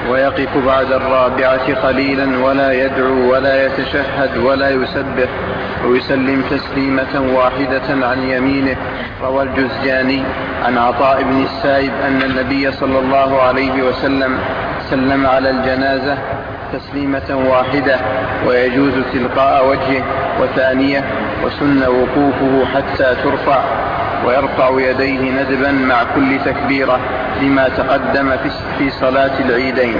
ويقف بعد الرابعة قليلا ولا يدعو ولا يتشهد ولا يسبح، ويسلم تسليمة واحدة عن يمينه. روى الجزجاني عن عطاء بن السائب أن النبي صلى الله عليه وسلم سلم على الجنازة تسليمة واحدة، ويجوز تلقاء وجهه وثانية، وسن وقوفه حتى ترفع، ويرفع يديه ندبا مع كل تكبيرة لما تقدم في صلاة العيدين.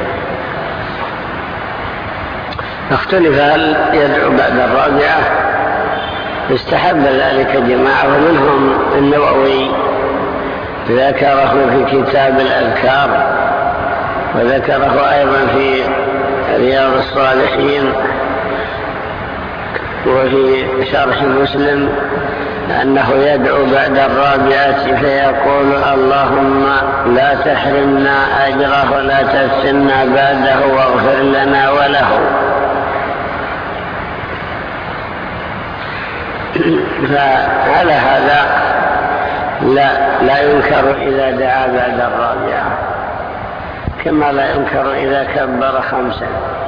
اختلف هل يدعو بعد الرابعة، استحب ذلك جماعة منهم النووي ذكره في كتاب الأذكار، وذكره أيضا في رياض الصالحين وفي شرح مسلم أنه يدعو بعد الرابعة فيقول اللهم لا تحرمنا أجره ولا تفتنا بعده واغفر لنا وله. فعلى هذا لا ينكر إذا دعا بعد الرابعة، كما لا ينكر إذا كبر 5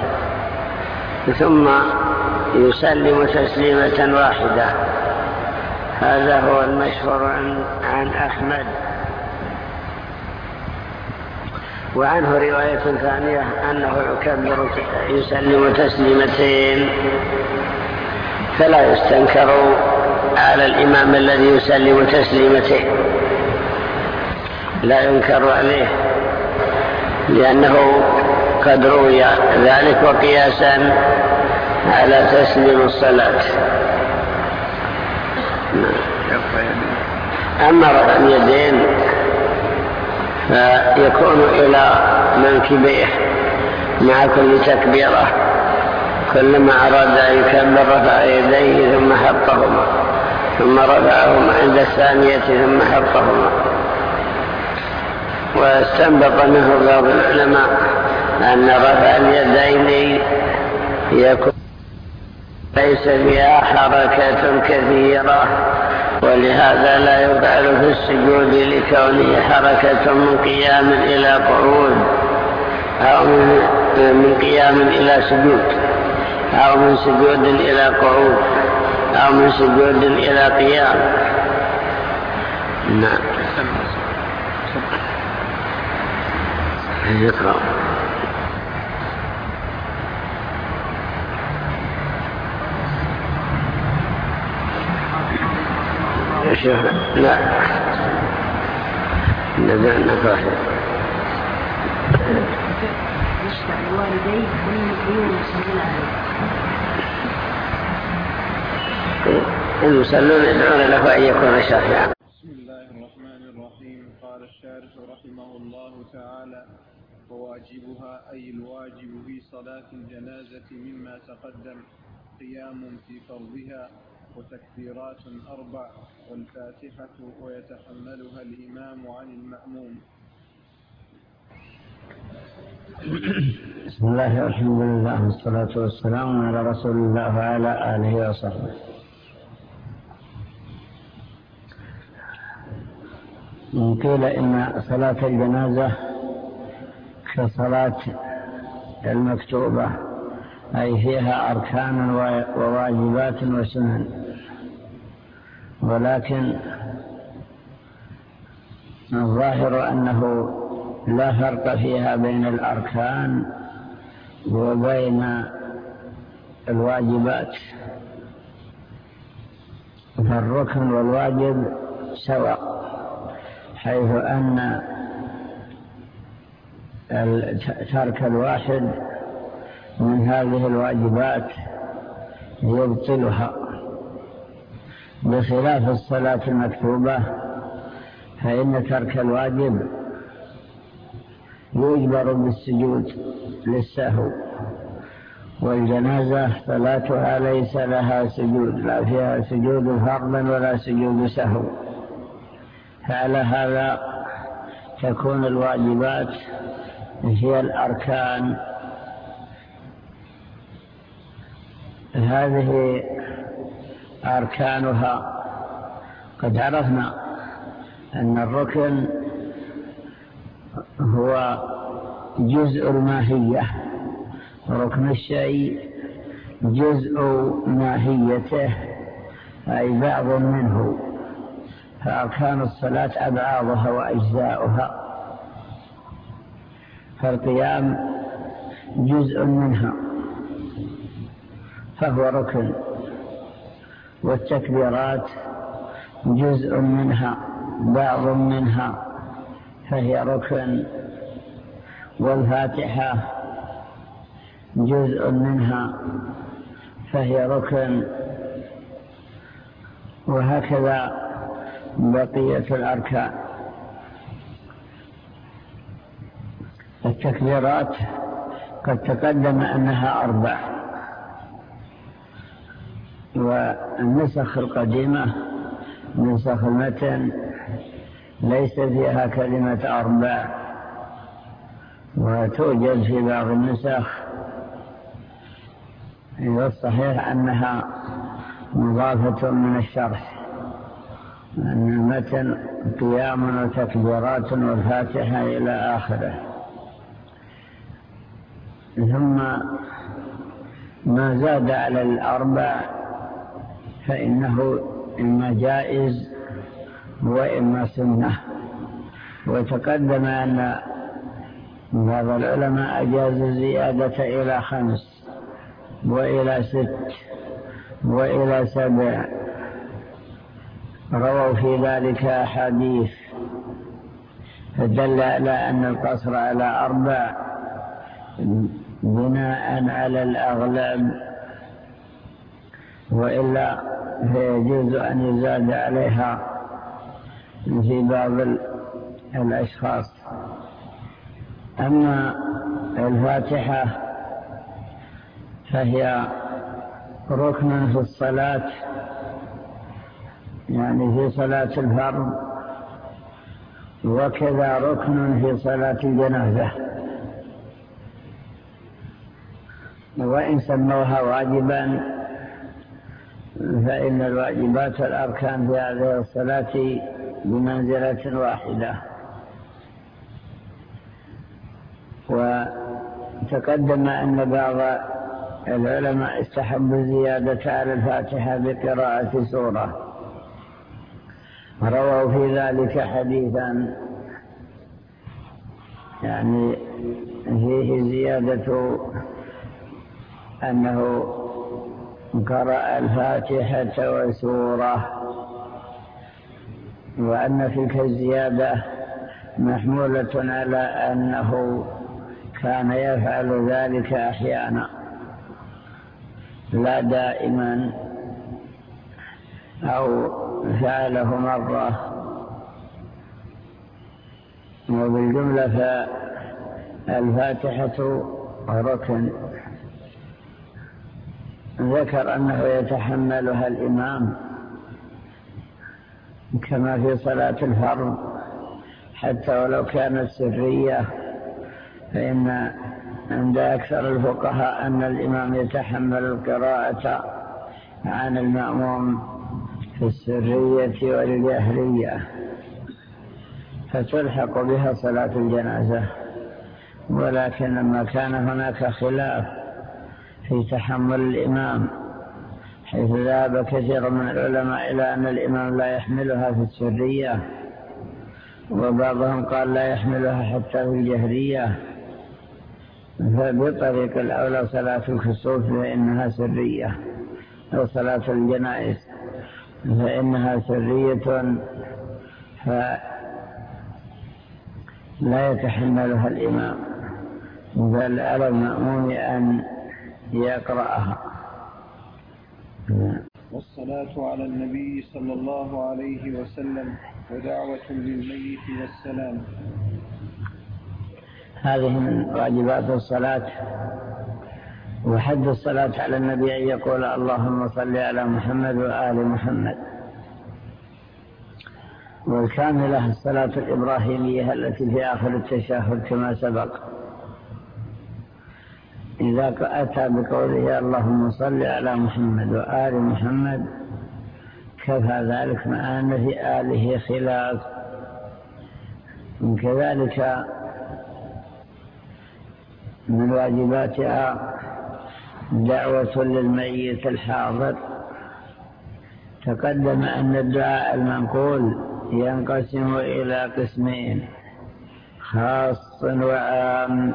ثم يسلم تسليمة واحدة. هذا هو المشهور عن أحمد. وعنه رواية ثانية أنه يسلم تسليمتين، فلا يستنكر على الإمام الذي يسلم تسليمتين، لا ينكر عليه، لأنه قد روي ذلك وقياسا على تسليم الصلاة. أما رفع اليدين فيكون إلى منكبيه مع كل تكبيرة، كلما أراد أن يكبر رفع يديه ثم حطهما، ثم رفعهما عند الثانية ثم حطهما. واستنبط منه بعض العلماء أن رفع اليدين يكون ليس فيها حركة كثيرة، ولهذا لا يفعل في السجود لكونه حركة من قيام إلى قعود، أو من قيام إلى سجود، أو من سجود إلى قعود، أو من سجود إلى قيام. نعم. يقرأ. لا نبدأ نقرأ. يشفع الوالدين والمسلمين يصلون عليه. المسلمون يدعون له أن يكون شافعا. بسم الله الرحمن الرحيم. قال الشارح رحمه الله تعالى: وواجبها أي الواجب في صلاة الجنازة مما تقدم قيام في فرضها، وتكبيرات 4، والفاتحة ويتحملها الإمام عن المأموم. بسم الله والحمد لله والصلاة والسلام على رسول الله وعلى آله وصحبه. قيل إن صلاة الجنازة كصلاة المكتوبة، أي فيها أركان وواجبات وسنن، ولكن الظاهر أنه لا فرق فيها بين الأركان وبين الواجبات، فالركن والواجب سواء، حيث أن ترك الواحد من هذه الواجبات يبطلها، بخلاف الصلاة المكتوبة فإن ترك الواجب يجبر بالسجود للسهو، والجنازة صلاتها ليس لها سجود، لا فيها سجود فرض ولا سجود سهو. فعلى هذا تكون الواجبات هي الأركان. هذه أركانها قد عرفنا أن الركن هو جزء الماهية. ركن الشيء جزء ماهيته أي بعض منه، فأركان الصلاة أبعاضها وأجزاؤها، فالقيام جزء منها فهو ركن، والتكبيرات جزء منها بعض منها فهي ركن، والفاتحة جزء منها فهي ركن، وهكذا بقية الأركان. التكبيرات قد تقدم أنها 4، والنسخ القديمة نسخ المتن ليس فيها كلمة 4، وتوجد في بعض النسخ. والصحيح أنها مضافة من الشرح، أن المتن قيام وتكبيرات والفاتحة إلى آخره. ثم ما زاد على 4 فإنه إما جائز وإما سنة. وتقدم أن بعض العلماء أجاز الزيادة إلى 5 وإلى 6 وإلى 7، رووا في ذلك أحاديث فدل على أن القصر على 4 بناء على الأغلب، وإلا فيجوز أن يزاد عليها في بعض الأشخاص. أما الفاتحة فهي ركن في الصلاة، يعني في صلاة الفرض، وكذا ركن في صلاة الجنازة. وإن سموها واجبا فإن الواجبات والأركان في هذه الصلاة بمنزلة واحدة. وتقدم أن بعض العلماء استحب الزيادة على الفاتحة بقراءة سورة، رووا في ذلك حديثا يعني فيه زيادة أنه قرأ الفاتحة وسورة، وأن تلك الزيادة محمولة على أنه كان يفعل ذلك أحيانا لا دائما، أو فعله مرة. وبالجملة فالفاتحة ركن. ذكر أنه يتحملها الإمام كما في صلاة الفرض، حتى ولو كانت سرية، فإن عند أكثر الفقهاء أن الإمام يتحمل القراءة عن المأموم في السرية والجهرية، فتلحق بها صلاة الجنازة. ولكن لما كان هناك خلاف في تحمل الإمام، حيث ذهب كثير من العلماء إلى أن الإمام لا يحملها في السرية، وبعضهم قال لا يحملها حتى في الجهرية، فبطريق الأولى صلاة الكسوف فإنها سرية، أو صلاة الجنائز فإنها سرية، فلا يتحملها الإمام، بل على المأموم أن يقرأها. والصلاة على النبي صلى الله عليه وسلم ودعوة للميت والسلام. هذه من واجبات الصلاة. وحد الصلاة على النبي أن يقول اللهم صل على محمد وآل محمد. والكاملة الصلاة الإبراهيمية التي في آخر التشهد كما سبق، إذا أتى بقوله اللهم صل على محمد وآل محمد كفى ذلك، مع أن في آله خلاف. كذلك من واجباتها دعوة للميت الحاضر. تقدم أن الدعاء المنقول ينقسم إلى قسمين: خاص وعام.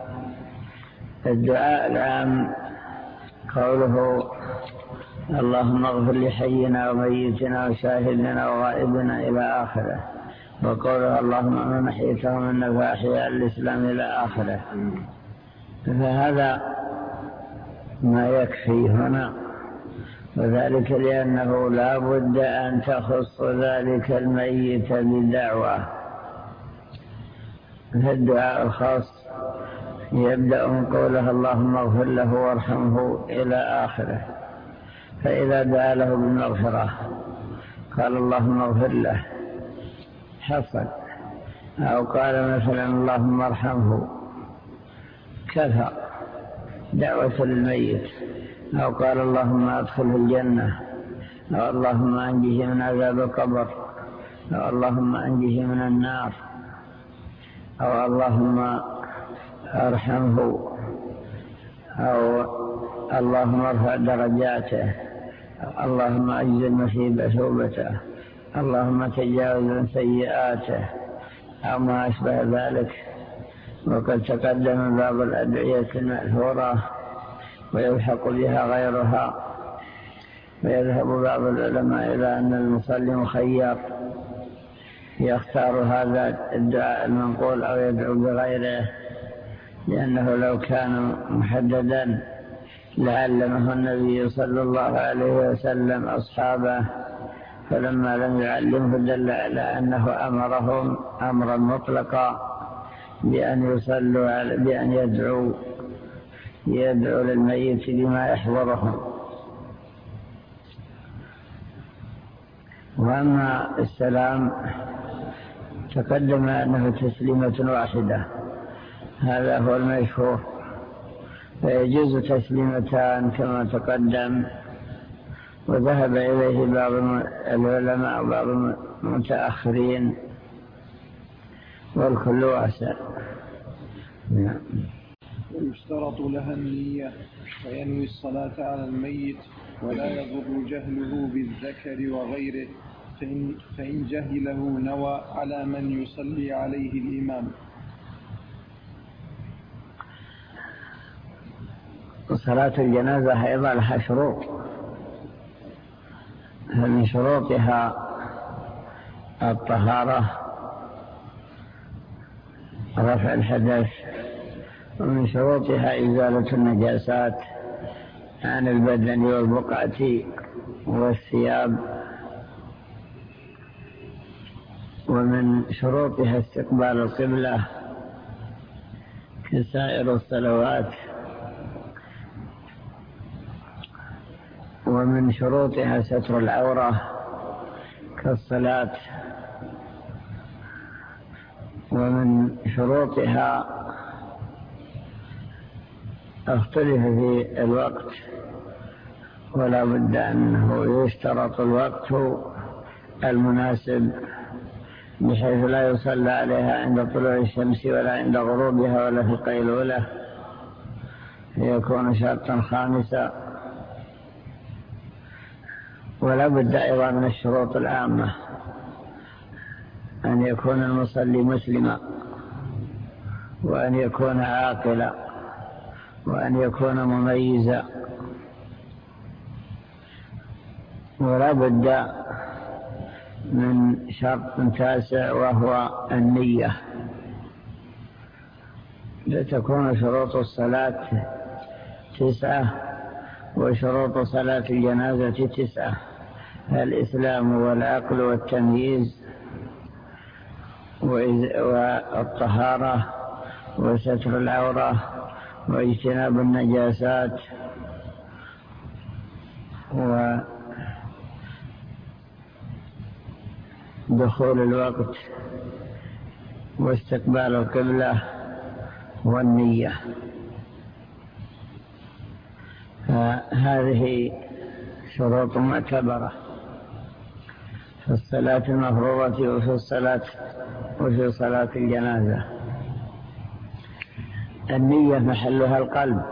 الدعاء العام قوله: اللهم اغفر لحينا وميتنا وشاهدنا وغائبنا إلى آخره، وقوله: اللهم من أحييتهم إنك أحياء الإسلام إلى آخره. فهذا ما يكفي هنا، وذلك لأنه لا بد أن تخص ذلك الميت بدعوة. فالدعاء الخاص يبدأ من قوله: اللهم اغفر له وارحمه إلى آخره. فإذا دعا له بالمغفرة قال: اللهم اغفر له، حصل. أو قال مثلا: اللهم ارحمه، كفى دعوة للميت. أو قال: اللهم أدخله الجنة، أو اللهم أنجه من عذاب القبر، أو اللهم أنجه من النار، أو اللهم أرحمه، أو اللهم ارفع درجاته، اللهم أجزل مثوبته، اللهم تجاوز عن سيئاته، أو ما أشبه ذلك. وقد تقدم بعض الأدعية المأثورة ويلحق بها غيرها، ويذهب بعض العلماء إلى أن المصلي مخير يختار هذا الدعاء المنقول أو يدعو بغيره، لأنه لو كان محددا لعلمه النبي صلى الله عليه وسلم أصحابه، فلما لم يعلمه دل على أنه أمرهم أمرا مطلقا بأن يدعو للميت بما يحضرهم. وأما السلام تقدم أنه تسليمة واحدة، هذا هو المشهور، فيجوز تسليمتان كما تقدم، وذهب إليه بعض العلماء وبعض المتأخرين، والكل واسع. ويشترط لها النية، وينوي الصلاة على الميت، ولا يضر جهله بالذكر وغيره، فإن جهله نوى على من يصلي عليه الإمام. صلاة الجنازة أيضا لها شروط، فمن شروطها الطهارة، رفع الحدث، ومن شروطها إزالة النجاسات عن البدن والبقعة والثياب، ومن شروطها استقبال القبلة كسائر الصلوات، ومن شروطها ستر العورة كالصلاة، ومن شروطها اختلف في الوقت، ولا بد أنه يشترط الوقت المناسب بحيث لا يصلى عليها عند طلوع الشمس ولا عند غروبها ولا في القيلولة، يكون شرطا خامسا. ولا بد أيضا من الشروط العامة، أن يكون المصلي مسلما، وأن يكون عاقلا، وأن يكون مميزا. ولا بد من شرط تاسع وهو النية. لتكون شروط الصلاة 9، وشروط صلاة الجنازة 9: الإسلام والعقل والتمييز والطهارة وستر العورة واجتناب النجاسات ودخول الوقت واستقبال القبلة والنية. فهذه شروط معتبرة في الصلاة المفروضة وفي صلاة الجنازة. النية محلها القلب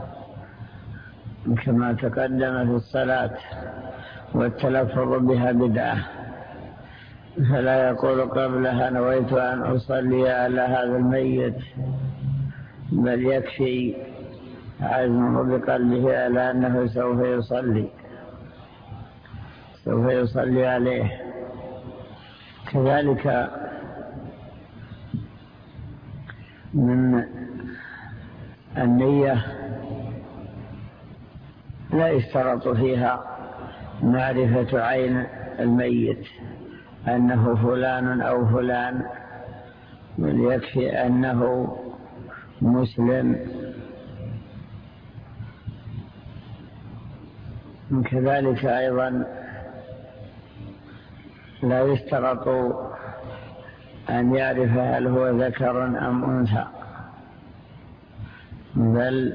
كما تقدم في الصلاة، والتلفظ بها بدعة، فلا يقول قبلها نويت أن أصلي على هذا الميت، بل يكفي عزمه بقلبه على أنه سوف يصلي عليه. كذلك من النية لا يشترط فيها معرفة عين الميت أنه فلان أو فلان، بل يكفي أنه مسلم. كذلك أيضا لا يشترط أن يعرف هل هو ذكر أم أنثى، بل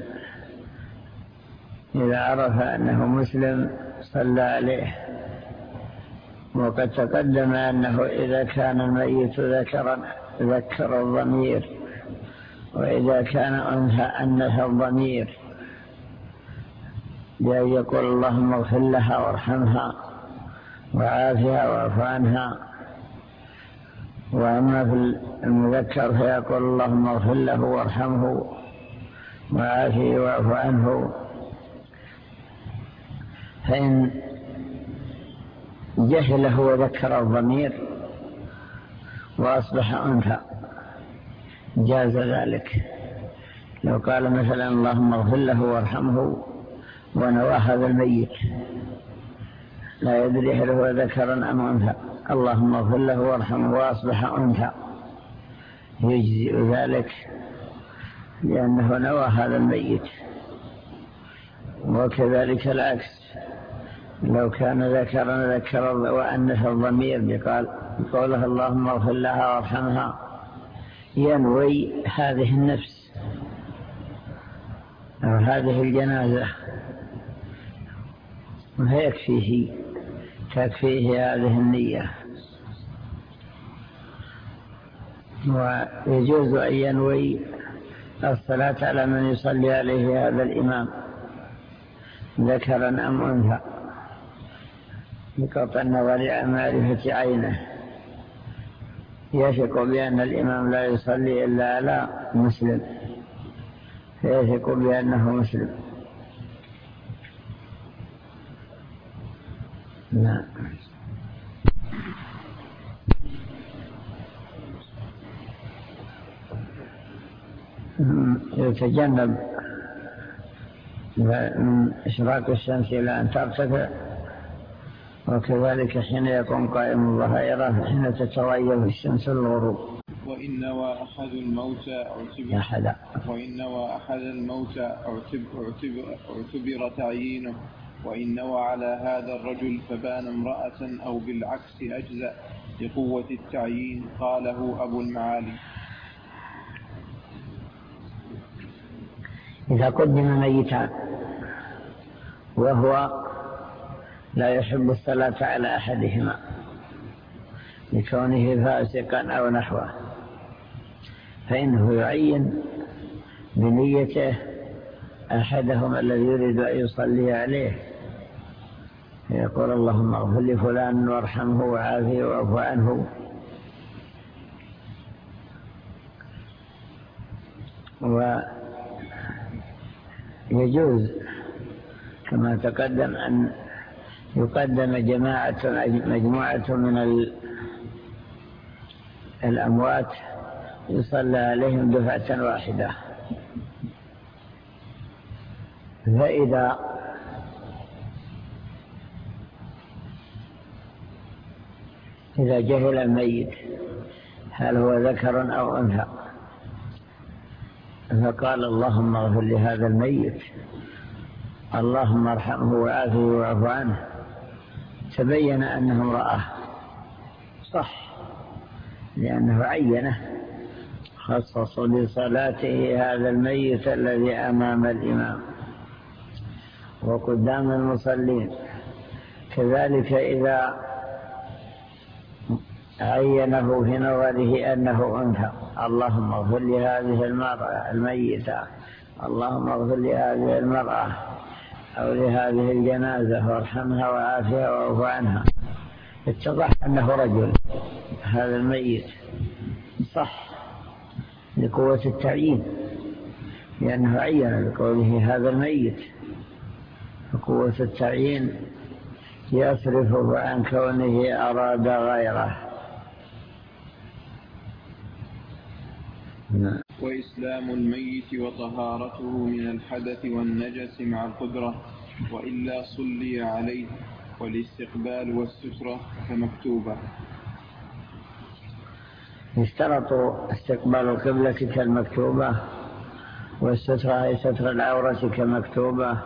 إذا عرف أنه مسلم صلى عليه. وقد تقدم أنه إذا كان الميت ذكرا ذكر الضمير، وإذا كان أنثى أنثى الضمير، بأن يقول اللهم اغفر لها وارحمها وعافها واعف عنها. وأما في المذكر فيقول اللهم اغفر له وارحمه وعافه واعف عنه. فإن جهله وذكر الضمير وأصبح أنثى جاز ذلك. لو قال مثلا اللهم اغفر له وارحمه ونوى هذا الميت لا يدري هل هو ذكر أم أنثى، اللهم اغفر له وارحمه وأصبح أنثى، يجزئ ذلك لأنه نوى هذا الميت. وكذلك العكس، لو كان ذكرا ذكر وأنثى الضمير بقوله اللهم اغفر لها وارحمها، ينوي هذه النفس أو هذه الجنازة، تكفيه هذه النية. ويجوز أن ينوي الصلاة على من يصلي عليه هذا الإمام ذكرا أم أنثى، بقطع النظر عن معرفة عينه، يثق بأن الإمام لا يصلي إلا على مسلم، فيثق بأنه مسلم. نعم. يتجنب من إشراق الشمس إلى أن ترتفع، وكذلك حين يكون قائم الظهيرة حين تتغير الشمس الغروب. وإن نوى أحد الموت اعتبر تعيينه، وإن نوى على هذا الرجل فبان امرأة أو بالعكس أجزأ لقوة التعيين. قاله أبو المعالي. إذا قدم ميتان وهو لا يحب الصلاة على أحدهما لكونه فاسقا أو نحوه، فإنه يعين بنيته أحدهما الذي يريد أن يصلي عليه، يقول اللهم اغفر لفلان وارحمه وعافه واعف عنه. ويجوز كما تقدم أن يقدم مجموعة من الأموات يصلى عليهم دفعة واحدة. فإذا جهل الميت هل هو ذكر أو أنثى فقال اللهم اغفر لهذا الميت، اللهم ارحمه وعافه واعف عنه، تبين أنه امرأة صح، لأنه عينه خصص لصلاته هذا الميت الذي أمام الإمام وقدام المصلين. كذلك إذا عينه في نظره أنه أنثى، اللهم اغفر لهذه المرأة الميتة، اللهم اغفر لهذه المرأة أو لهذه الجنازة وارحمها وعافها واعف عنها، اتضح أنه رجل هذا الميت، صح لقوة التعيين، لأنه عين بقوله هذا الميت، فقوة التعيين يصرفه عن كونه أراد غيره. وإسلام الميت وطهارته من الحدث والنجس مع القدرة، وإلا صلي عليه، والاستقبال والسترة كمكتوبة. يشترط استقبال القبلة كالمكتوبة، والسترة هي ستر العورة كمكتوبة،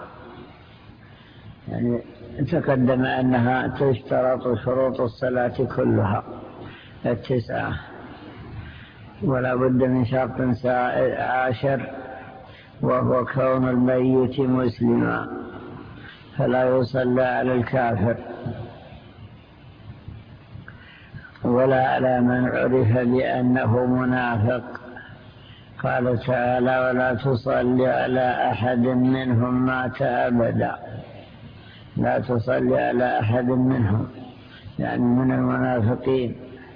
يعني تقدم أنها تشترط شروط الصلاة كلها 9، ولا بد من شرط 10 وهو كون الميت مسلما، فلا يصلى على الكافر ولا على من عرف بأنه منافق. قال تعالى ولا تصلي على أحد منهم مات أبدا، لا تصلي على أحد منهم يعني من المنافقين.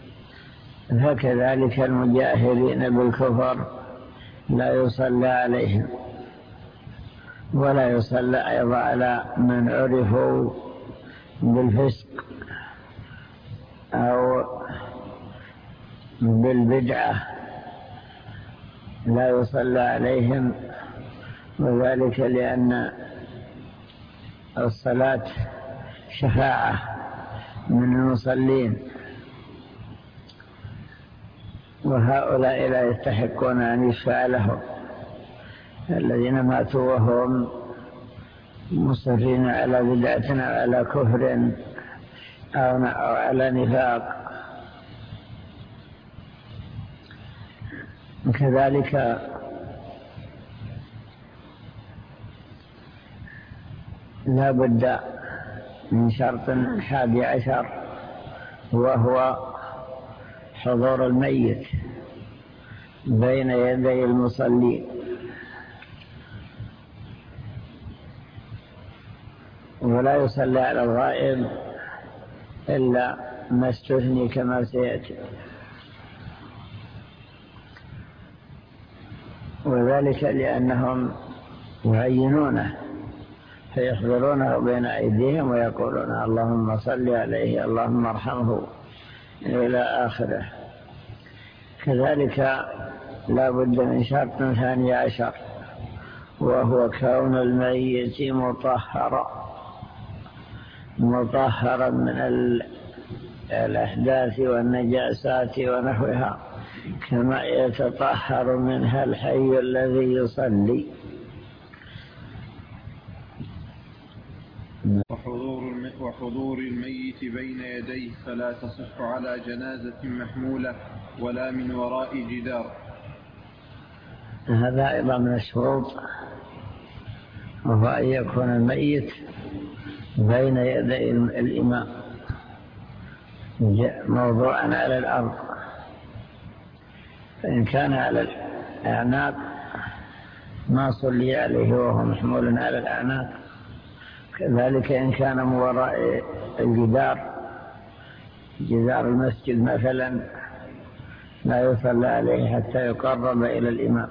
فكذلك المجاهرين بالكفر لا يصلى عليهم، ولا يصلى أيضا على من عرفوا بالفسق أو بالبدعة، لا يصلى عليهم، وذلك لأن الصلاة شفاعة من المصلين، وهؤلاء لا يستحقون أن يشفع لهم، الذين ماتوا وهم مصرين على بدعة أو على كفر أو على نفاق. كذلك لا بد من شرط 11 وهو حضور الميت بين يدي المصلين، ولا يصلى على الغائب إلا ما استثني كما سيأتي، وذلك لأنهم يعينونه فيحضرونه بين أيديهم ويقولون اللهم صل عليه اللهم ارحمه إلى آخره. كذلك لا بد من شرط 12 وهو كون الميت مطهرا من الأحداث والنجاسات ونحوها، كما يتطهر منها الحي الذي يصلي. وحضور الميت بين يديه فلا تصح على جنازة محمولة ولا من وراء جدار. هذا أيضا من الشروط، وهو أن يكون الميت بين يدي الإمام موضوعا على الأرض، فإن كان على الأعناق ما صلي عليه وهو محمول على الأعناق. كذلك إن كان من وراء جدار المسجد مثلا لا يصلى عليه حتى يقرب إلى الإمام.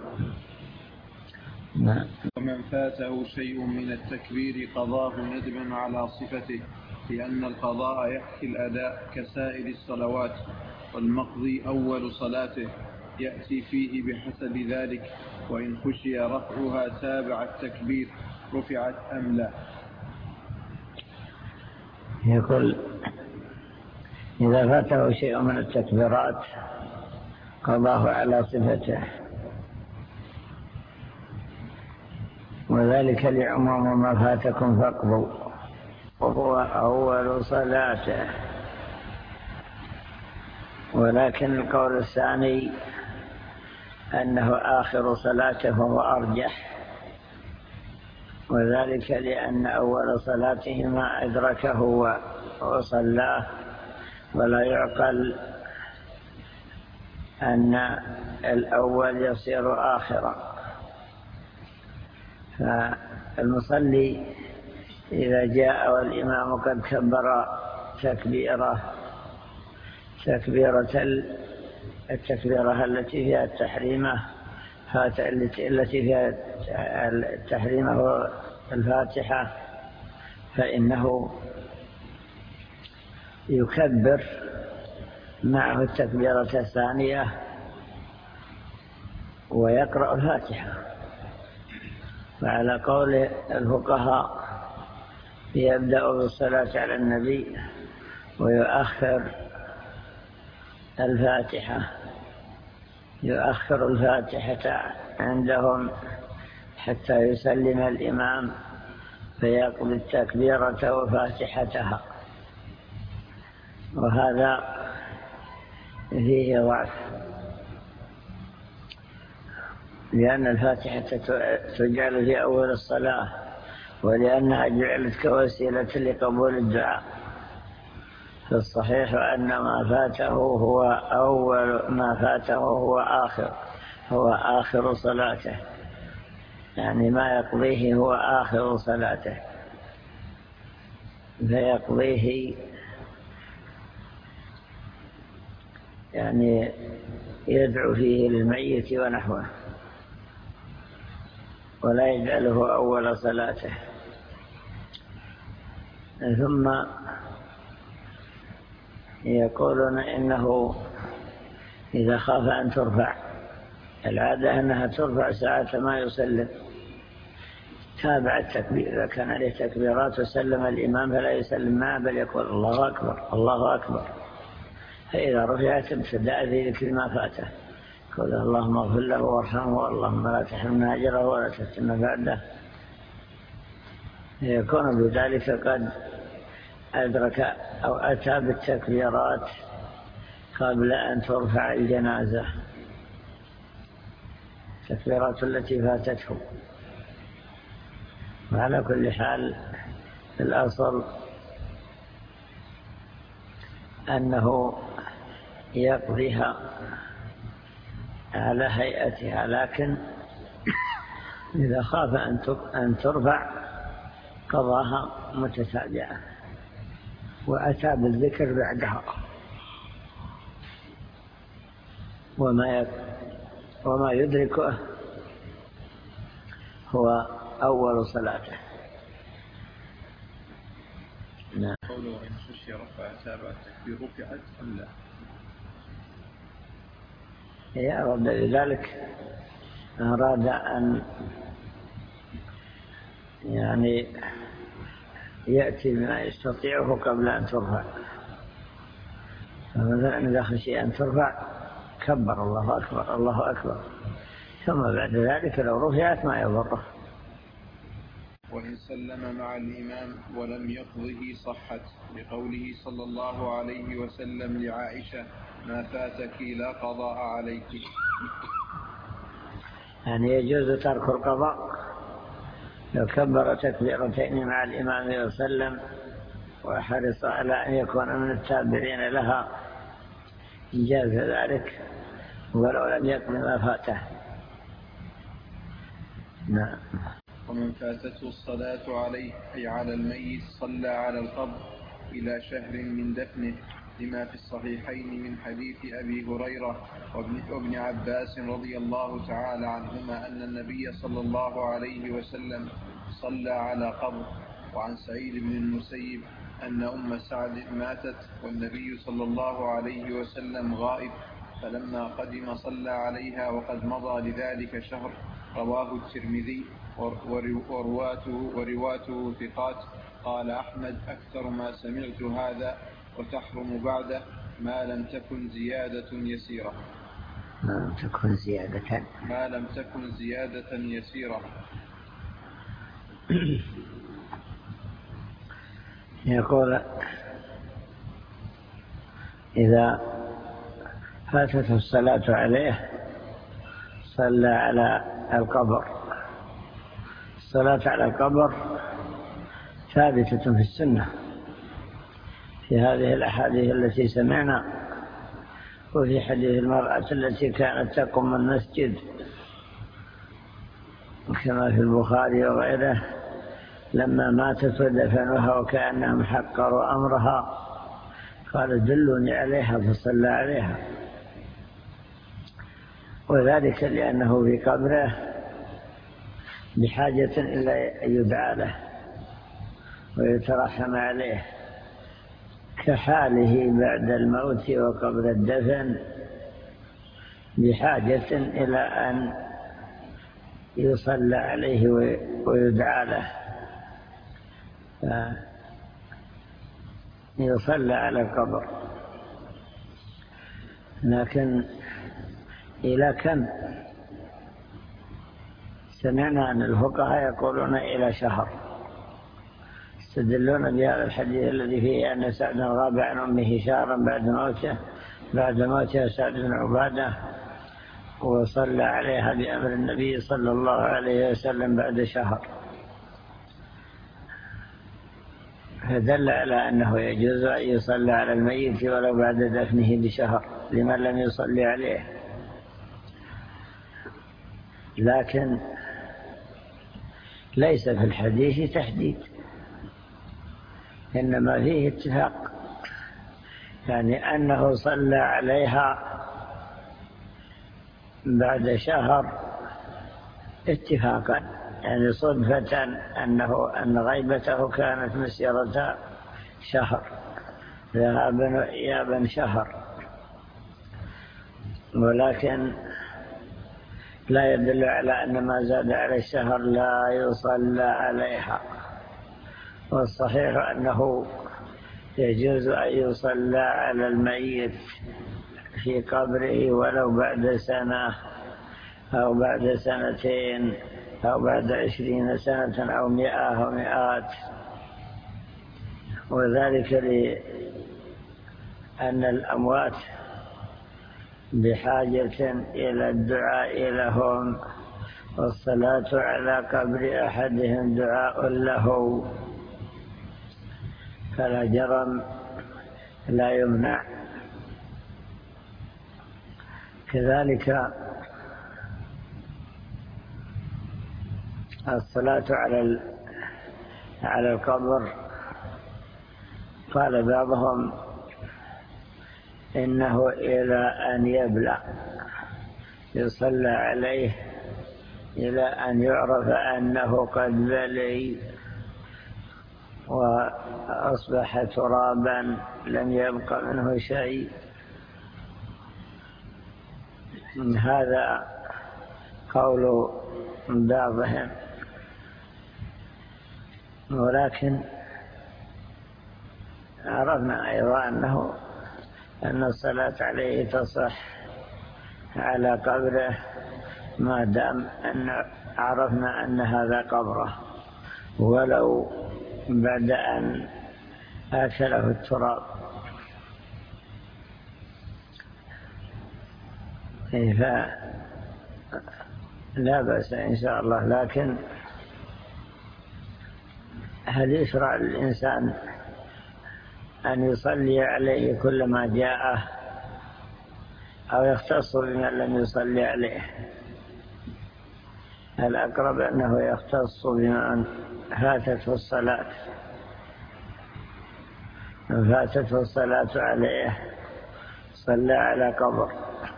ومن فاته شيء من التكبير قضاه ندبا على صفته، لأن القضاء يحكي الأداء كسائر الصلوات، والمقضي أول صلاته يأتي فيه بحسب ذلك، وإن خشي رفعها تابع التكبير رفعت أم لا. يقول إذا فاته شيء من التكبيرات قضاه على صفته، وذلك لعموم ما فاتكم فاقضوا وهو أول صلاته. ولكن القول الثاني أنه آخر صلاته وهو أرجح، وذلك لأن أول صلاته ما أدركه وصلاه، ولا يعقل أن الأول يصير آخرا. فالمصلي إذا جاء والإمام قد كبر التكبيرة التي فيها التحريمة، التي فيها التحريمة الفاتحة، فإنه يكبر معه التكبيرة الثانية ويقرأ الفاتحة. وعلى قول الفقهاء يبدأ بالصلاة على النبي ويؤخر الفاتحة عندهم حتى يسلم الإمام فيقضي التكبيرة وفاتحتها، وهذا فيه ضعف، لأن الفاتحة تجعل في أول الصلاة، ولأنها جعلت كوسيلة لقبول الدعاء. فالصحيح أن ما فاته هو أول، ما فاته هو آخر صلاته، يعني ما يقضيه هو آخر صلاته، فيقضيه يعني يدعو فيه للميت ونحوه، ولا يجعله أول صلاته. ثم يقولون إنه إذا خاف أن ترفع، العادة أنها ترفع ساعة ما يسلم، تابع التكبير، إذا كان عليه تكبيرات وسلم الإمام فلا يسلم معه بل يقول الله أكبر الله أكبر. فإذا رفعت ابتدأ في ذكر ما فاته، قل اللهم اغفر له وارحمه، اللهم لا تحرمنا أجره ولا تفتنا بعده. يكون بذلك قد أدرك أو أتى بالتكبيرات قبل أن ترفع الجنازة، التكبيرات التي فاتته. وعلى كل حال الأصل أنه يقضيها على هيئتها، لكن إذا خاف أن ترفع قضاها متتابعة وأتى بالذكر بعدها، وما يدركه هو أول صلاته. نعم. قوله إن خشي رفع تابع التكبير رفعت أم لا؟ يا رب، لذلك أراد أن يعني يأتي بما يستطيعه قبل أن ترفع. فمثلا إذا خشي أن ترفع كبر الله أكبر الله أكبر، ثم بعد ذلك لو رفعت ما يضره. وإن سلم مع الإمام ولم يقضه صحت، لقوله صلى الله عليه وسلم لعائشة ما فاتك لا قضاء عليك. يعني يجوز ترك القضاء لو كبر تكبيرتين مع الإمام وسلم وحرص على أن يكون من التابعين لها، جاز ذلك ولو لم يقض ما فاته. نعم. ومن فاتته الصلاة عليه أي على الميت صلى على القبر إلى شهر من دفنه، لما في الصحيحين من حديث أبي هريرة وابن عباس رضي الله تعالى عنهما أن النبي صلى الله عليه وسلم صلى على قبر. وعن سعيد بن المسيب أن أم سعد ماتت والنبي صلى الله عليه وسلم غائب، فلما قدم صلى عليها وقد مضى لذلك شهر. رواه الترمذي ورواته ثقات. قال أحمد أكثر ما سمعت هذا وتحرم بعده ما لم تكن زيادة يسيرة. ما لم تكن زيادة يسيرة. يقول إذا فاتته الصلاة عليه صلى على القبر. الصلاة على القبر ثابتة في السنة في هذه الأحاديث التي سمعنا، وفي حديث المرأة التي كانت تقوم المسجد كما في البخاري وغيره لما ماتت ودفنوها وكأنهم حقروا أمرها قال دلوني عليها فصلى عليها، وذلك لأنه في قبره بحاجة إلى أن يدعى له ويترحم عليه كحاله بعد الموت وقبل الدفن بحاجة إلى أن يصلى عليه ويدعى له، يصلى على القبر. لكن إلى كم؟ سمعنا أن الفقهاء يقولون إلى شهر، يستدلون بهذا الحديث الذي فيه أن سعد غاب عن أمه شهرا بعد موتها سعد بن عبادة وصلى عليها بأمر النبي صلى الله عليه وسلم بعد شهر، فدل على أنه يجوز أن يصلى على الميت ولو بعد دفنه بشهر لمن لم يصلي عليه. لكن ليس في الحديث تحديد، إنما فيه اتفاق، يعني أنه صلى عليها بعد شهر اتفاقا، يعني صدفة أن غيبته كانت مسيرة شهر، ذهابا وإيابا شهر، ولكن لا يدل على أن ما زاد على الشهر لا يصلى عليها. والصحيح أنه يجوز أن يصلى على الميت في قبره ولو بعد سنة أو بعد سنتين أو بعد 20 سنة أو 100 أو 100، وذلك لأن الأموات بحاجة إلى الدعاء لهم، والصلاة على قبر أحدهم دعاء له، فلا جرم لا يمنع. كذلك الصلاة على القبر قال بعضهم إنه إلى أن يبلغ يصلى عليه إلى أن يعرف أنه قد بلي وأصبح ترابا لم يبق منه شيء. هذا قول بعضهم، ولكن عرفنا أيضا أن الصلاة عليه تصح على قبره ما دام أن عرفنا أن هذا قبره ولو بعد أن أكله التراب، فلا بأس إن شاء الله. لكن هل يشرع للإنسان أن يصلي عليه كلما جاءه أو يختص بمن لم يصلي عليه؟ الأقرب أنه يختص بمن فاتته الصلاة عليه صلى على قبر،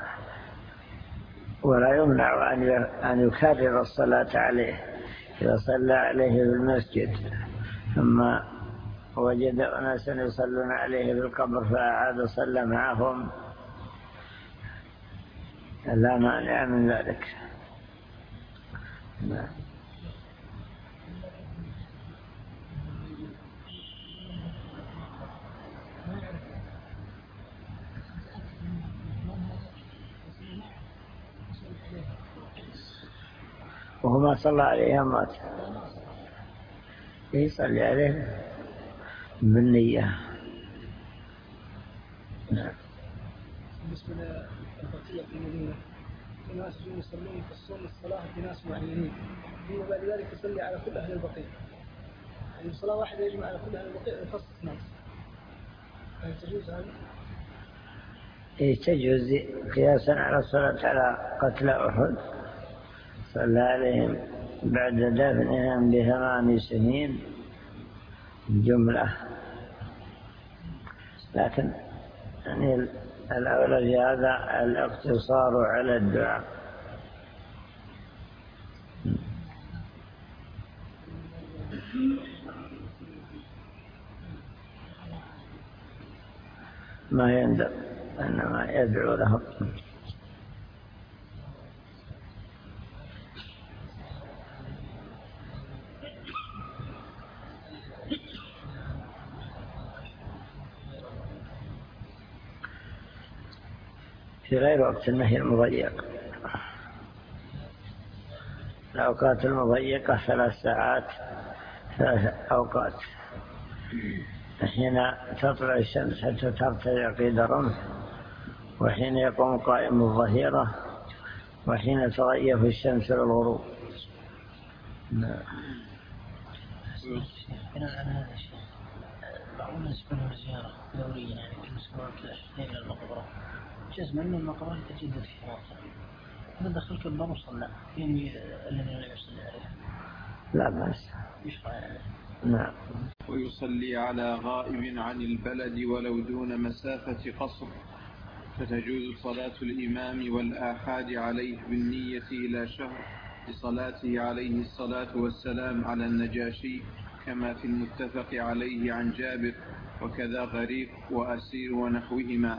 ولا يمنع أن يكرر الصلاة عليه إذا صلى عليه في المسجد ثم وجد أناسا يصلون عليه في القبر فأعاد صلى معهم، لا مانع من ذلك. وهو ما صلى عليه مات يصلي عليه بالنية. بالنسبة للبقية في المدينة الناس يصلون يفصلون الصلاة بناس معينين، ثم بعد ذلك يصلي على كل أهل البقية، يعني صلاة واحدة يجمع على كل أهل البقية ويخصص ناس، هل تجوز هذا؟ تجوز قياسا على الصلاة على قتل أحد، صلى عليهم بعد دفنهم ب8 سنين جملة، لكن يعني الأولى في هذا الاقتصار على الدعاء. ما يندم أنما يدعو لهم. في غير وقت النهي المضيق، الأوقات المضيقة 3 ساعات 3 أوقات: حين تطلع الشمس حتى ترتفع قيد رمح، وحين يقوم قائم الظهيرة، وحين تغيب الشمس للغروب. بناء على هذا الشيء بعض الناس يكونوا زيارة دورية، يعني كل أسبوع كل 2 إلى المقبرة، جزء من المقبرة تجدد في مصر، هذا دخل كبر وصلى يعني الذي لا يصلي عليه لا بأس. نعم. ويصلي على غائب عن البلد ولو دون مسافة قصر، فتجوز صلاة الإمام والآحاد عليه بالنية إلى شهر لصلاته عليه الصلاة والسلام على النجاشي، كما في المتفق عليه عن جابر، وكذا غريق وأسير ونحوهما.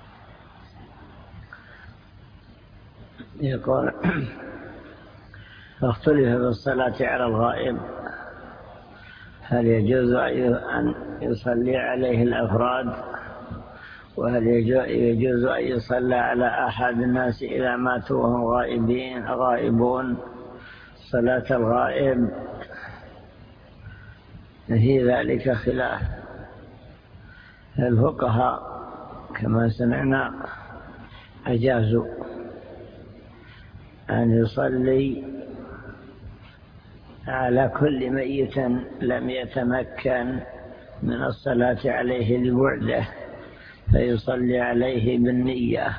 يقول اختلف بالصلاة على الغائب، هل يجوز أن يصلي عليه الأفراد، وهل يجوز أن يصلى على أحد الناس إذا ماتوا وهم غائبون. صلاة الغائب في ذلك خلاف. الفقهاء كما سمعنا أجازوا أن يصلي على كل ميت لم يتمكن من الصلاة عليه لبعده، فيصلي عليه بالنية،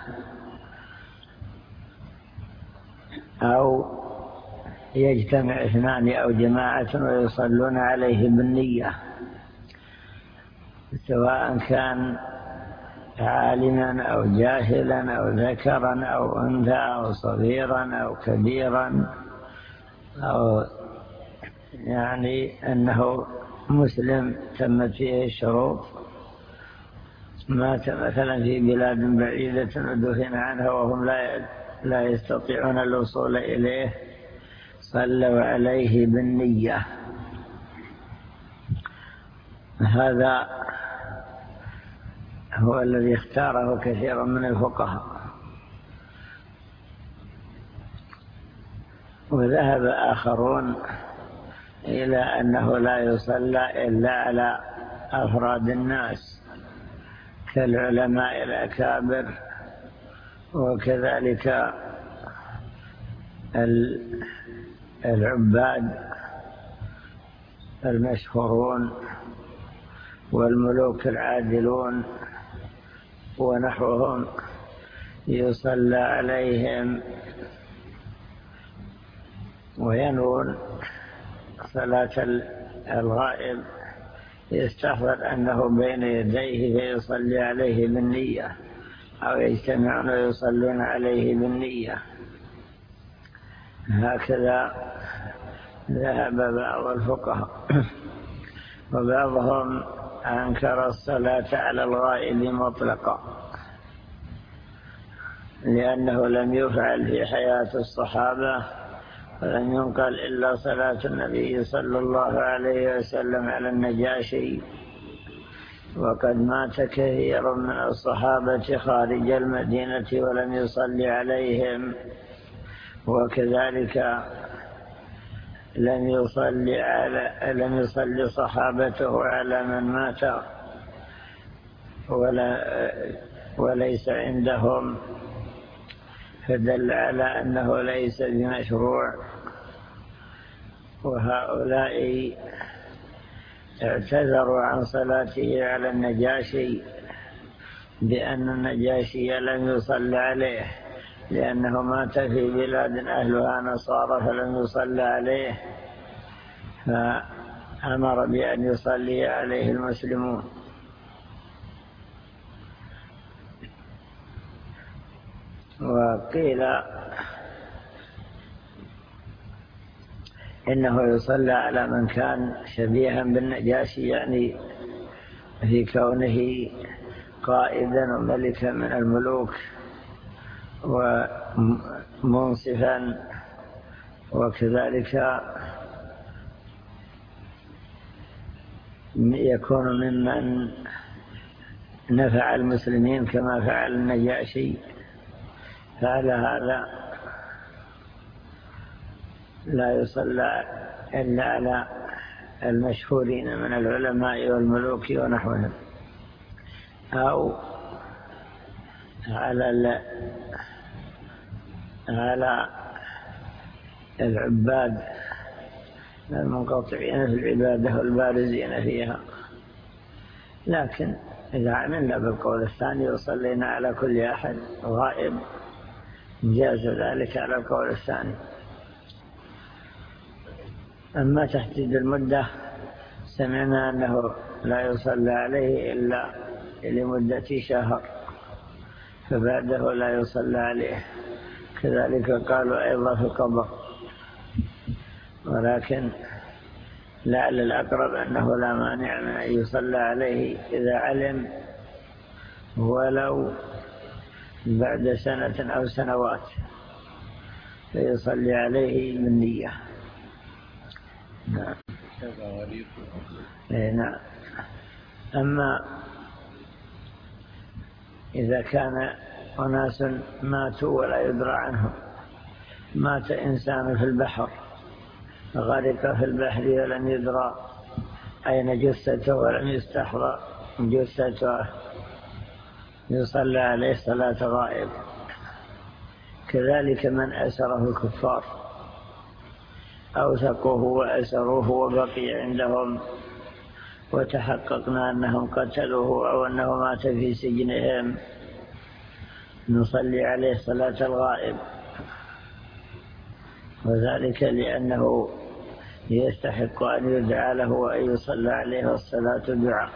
أو يجتمع 2 أو جماعة ويصلون عليه بالنية، سواء كان عالما أو جاهلا أو ذكرا أو أنثى أو صغيرا أو كبيرا، أو يعني أنه مسلم تمت فيه الشروط، مات مثلا في بلاد بعيدة ودفن عنها وهم لا يستطيعون الوصول إليه، صلوا عليه بالنية. هذا هو الذي اختاره كثير من الفقهاء. وذهب آخرون إلى أنه لا يصلى إلا على أفراد الناس كالعلماء الأكابر، وكذلك العباد المشهورون والملوك العادلون ونحوهم، يصلى عليهم وينون صلاة الغائب، يستحضر أنه بين يديه فيصلي عليه بالنية، أو يجتمعون ويصلون عليه بالنية. هكذا ذهب بعض الفقهاء. وبعضهم أنكر الصلاة على الغائب مطلقا، لأنه لم يفعل في حياة الصحابة، ولم ينقل إلا صلاة النبي صلى الله عليه وسلم على النجاشي، وقد مات كثير من الصحابة خارج المدينة ولم يصلي عليهم، وكذلك لم يصلي صحابته على من مات وليس عندهم، فدل على أنه ليس بمشروع. وهؤلاء اعتذروا عن صلاته على النجاشي بأن النجاشي لم يصلى عليه لأنه مات في بلاد أهلها نصارى فلم يصلى عليه، فأمر بأن يصلي عليه المسلمون. وقيل إنه يصلى على من كان شبيها بالنجاشي، يعني في كونه قائدا وملكا من الملوك ومنصفا، وكذلك يكون ممن نفع المسلمين كما فعل النجاشي. فعلى هذا لا يصلى إلا على المشهورين من العلماء والملوك ونحوهم، أو على العباد المنقطعين في العبادة والبارزين فيها. لكن إذا عملنا بالقول الثاني وصلينا على كل أحد غائب جاز ذلك على القول الثاني. أما تحديد المدة سمعنا أنه لا يصلى عليه إلا لمدة شهر، فبعده لا يصلى عليه. كذلك قالوا أيضا في القبر، ولكن لعل الأقرب أنه لا مانع من أن يصلى عليه إذا علم، ولو بعد سنة أو سنوات فيصلي عليه بالنية. نعم. نعم. أما إذا كان أناس ماتوا ولا يدرى عنهم، مات إنسان في البحر غرق في البحر ولم يدرى أين جثته ولم يستحضر جثته، يصلى عليه صلاة غائب. كذلك من أسره الكفار أوثقوه وأسروه وبقي عندهم وتحققنا أنهم قتلوه أو أنه مات في سجنهم، نصلي عليه صلاة الغائب، وذلك لأنه يستحق أن يدعى له وأن يصلى عليه، والصلاة دعاء.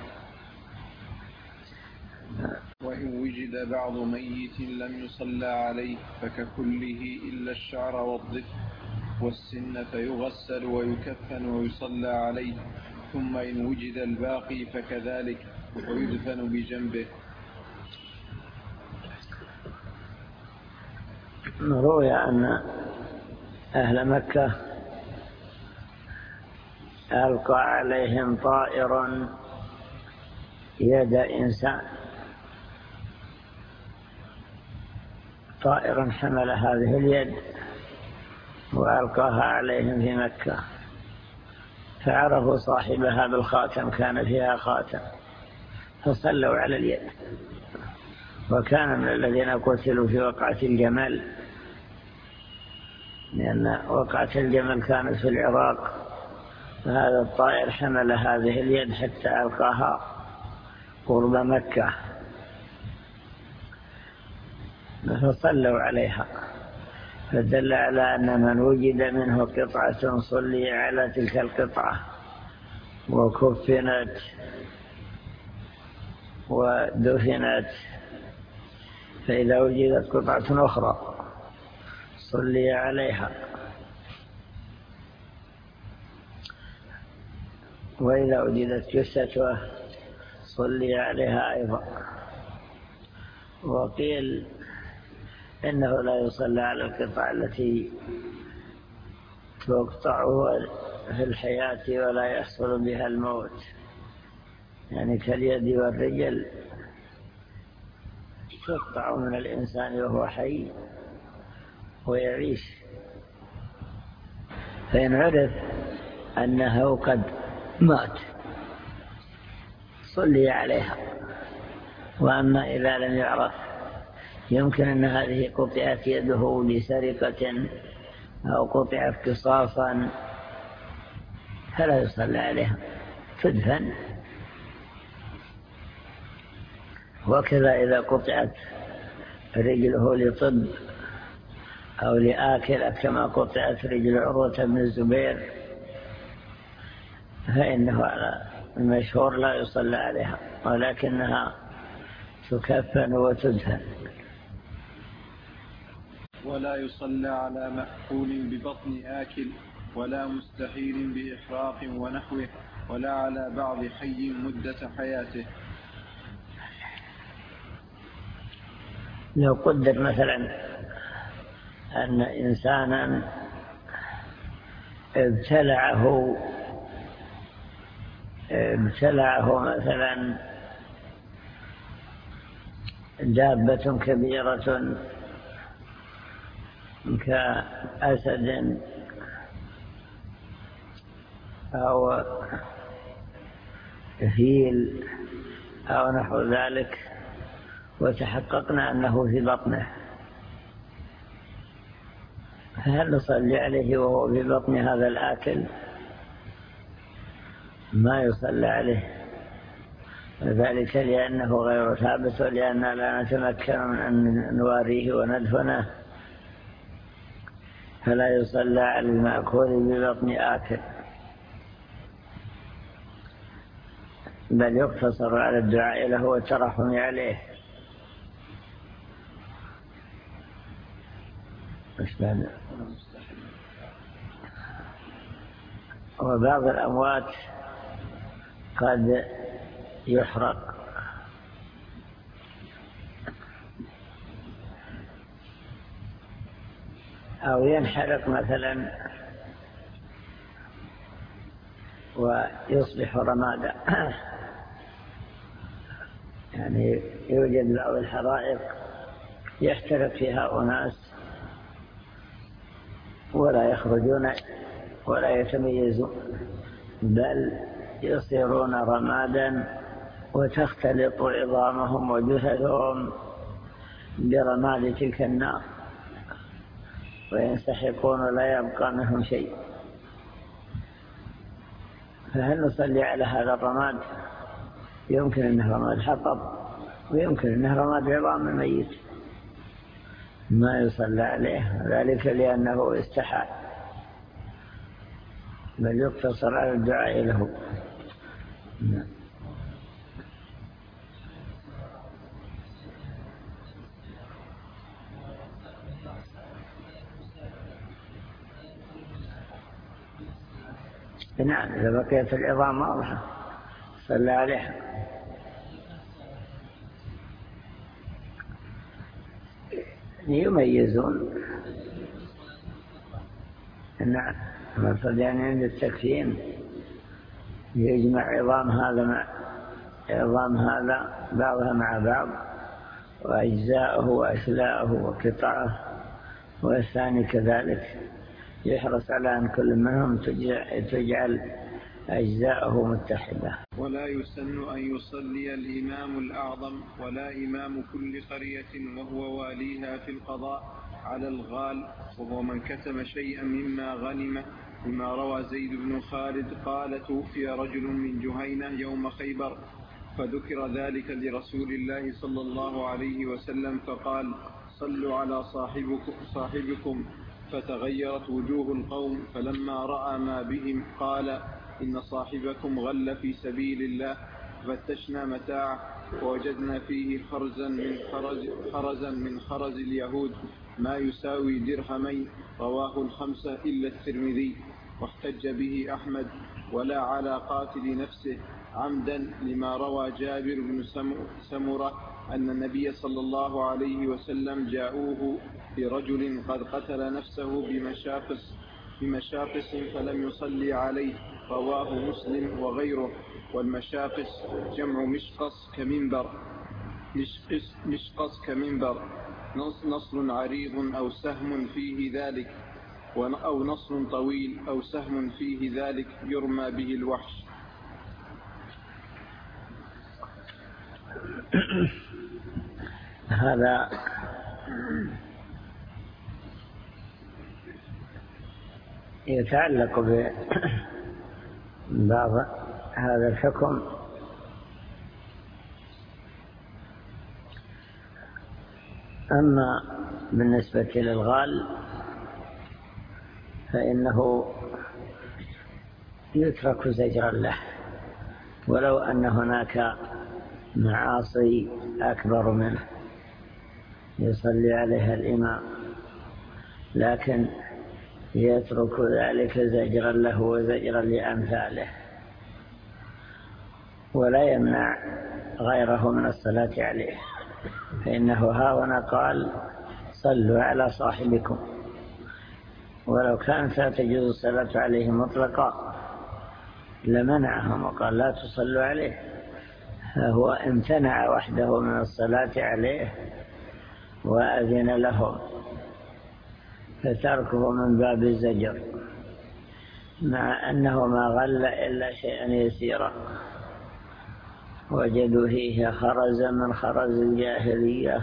وإن وجد بعض ميت لم يصلى عليه فككله إلا الشعر والظفر والسن فيغسل ويكفن ويصلى عليه، ثم إن وجد الباقي فكذلك ويدفن بجنبه. روي أن أهل مكة ألقى عليهم طائر يد إنسان، طائر حمل هذه اليد وألقاها عليهم في مكة، فعرفوا صاحبها بالخاتم، كان فيها خاتم، فصلوا على اليد. وكان من الذين قتلوا في وقعة الجمل، لأن وقعة الجمل كانت في العراق، فهذا الطائر حمل هذه اليد حتى ألقاها قرب مكة، فصلوا عليها، فدل على أن من وجد منه قطعة صلي على تلك القطعة وكفنت ودفنت، فإذا وجدت قطعة أخرى صلي عليها، وإذا وجدت جثته صلي عليها أيضا. وقيل إنه لا يصلى على القطع التي تقطع في الحياة ولا يحصل بها الموت، يعني كاليد والرجل تقطع من الإنسان وهو حي ويعيش، فإن عرف أنه قد مات صلي عليها. وأما إذا لم يعرف، يمكن أن هذه قطعت يده لسرقة أو قطعت قصاصا، فلا يصلى عليها، تدفن وكذا إذا قطعت رجله لطب أو لآكل كما قطعت رجل عروة بن الزبير فإنه على المشهور لا يصلى عليها ولكنها تكفن وتدفن. ولا يصلى على مأكول ببطن آكل ولا مستحيل بإحراق ونحوه ولا على بعض حي مدة حياته. لو قدر مثلا أن إنسانا ابتلعه مثلا دابة كبيرة كأسد أو فيل أو نحو ذلك وتحققنا أنه في بطنه، فهل نصلي عليه وهو في بطن هذا الآكل؟ ما يصلى عليه، وذلك لأنه غير ثابت ولأننا لا نتمكن من أن نواريه وندفنه، فلا يصلى على المأكول ببطن آكل، بل يقتصر على الدعاء له والترحم عليه. وبعض الأموات قد يحرق أو ينحرق مثلا ويصبح رمادا، يعني يوجد بعض الحرائق يحترق فيها أناس ولا يخرجون ولا يتميزون، بل يصيرون رمادا وتختلط عظامهم وجثثهم برماد تلك النار وينسحقون ولا يبقى منهم شيء. فهل نصلي على هذا الرماد؟ يمكن أنه رماد حطب ويمكن أنه رماد عظام الميت، ما يصلى عليه، ذلك لأنه استحال، بل يقتصر على الدعاء له. نعم، إذا بقيت العظام واضحة صلى عليها. يميزون. نعم، المقصود يعني عند التكفين يجمع عظام هذا مع عظام هذا بعضها مع بعض وأجزاءه وأشلاءه وقطعه، والثاني كذلك يحرص على أن كل منهم تجعل أجزاءه متحدة. ولا يسن أن يصلي الإمام الأعظم ولا إمام كل قرية وهو واليها في القضاء على الغال، وهو من كتم شيئا مما غنم، بما روى زيد بن خالد قال: توفي رجل من جهينة يوم خيبر، فذكر ذلك لرسول الله صلى الله عليه وسلم فقال: صلوا على صاحبكم، فتغيرت وجوه القوم، فلما رأى ما بهم قال: إن صاحبكم غل في سبيل الله، فتشنا متاعه ووجدنا فيه خرزا من خرز اليهود ما يساوي درهمين، رواه الخمسة إلا الترمذي. واحتج به أحمد: ولا على قاتل نفسه عمدا، لما روى جابر بن سمرة أن النبي صلى الله عليه وسلم جاءوه برجل قد قتل نفسه بمشاقص فلم يصلي عليه، رواه مسلم وغيره. والمشاقص جمع مشقص كمنبر، نصل عريض أو سهم فيه ذلك، أو نصل طويل أو سهم فيه ذلك يرمى به الوحش. هذا يتعلق ببعض هذا الحكم أما بالنسبة للغال فإنه يترك زجرا له، ولو أن هناك معاصي أكبر منه يصلي عليها الإمام، لكن يترك ذلك زجرا له وزجرا لأمثاله، ولا يمنع غيره من الصلاة عليه، فإنه هاهنا قال صلوا على صاحبكم، ولو كانت لا تجوز الصلاة عليه مطلقا لمنعهم وقال لا تصلوا عليه، فهو امتنع وحده من الصلاة عليه وأذن لهم، فتركه من باب الزجر، مع أنه ما غل إلا شيئا يسيرا وجدوا فيه خرزا من خرز الجاهلية،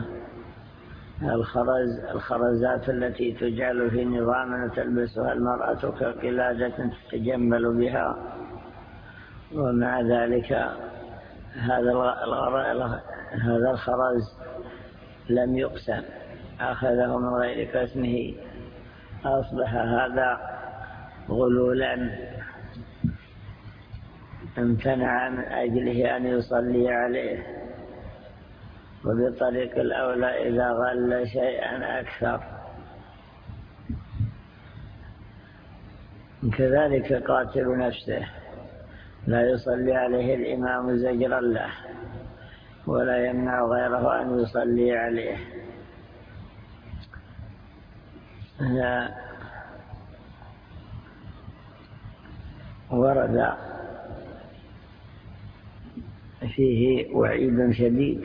الخرزات التي تجعل في نظام تلبسها المرأة كقلادة تتجمل بها، ومع ذلك هذا الخرز لم يقسم، أخذه من غير قسمه، أصبح هذا غلولا امتنع من أجله أن يصلي عليه، وبطريق الأولى إذا غل شيئا أكثر. كذلك قاتل نفسه لا يصلي عليه الإمام زجرا له، ولا يمنع غيره أن يصلي عليه. ورد فيه وعيد شديد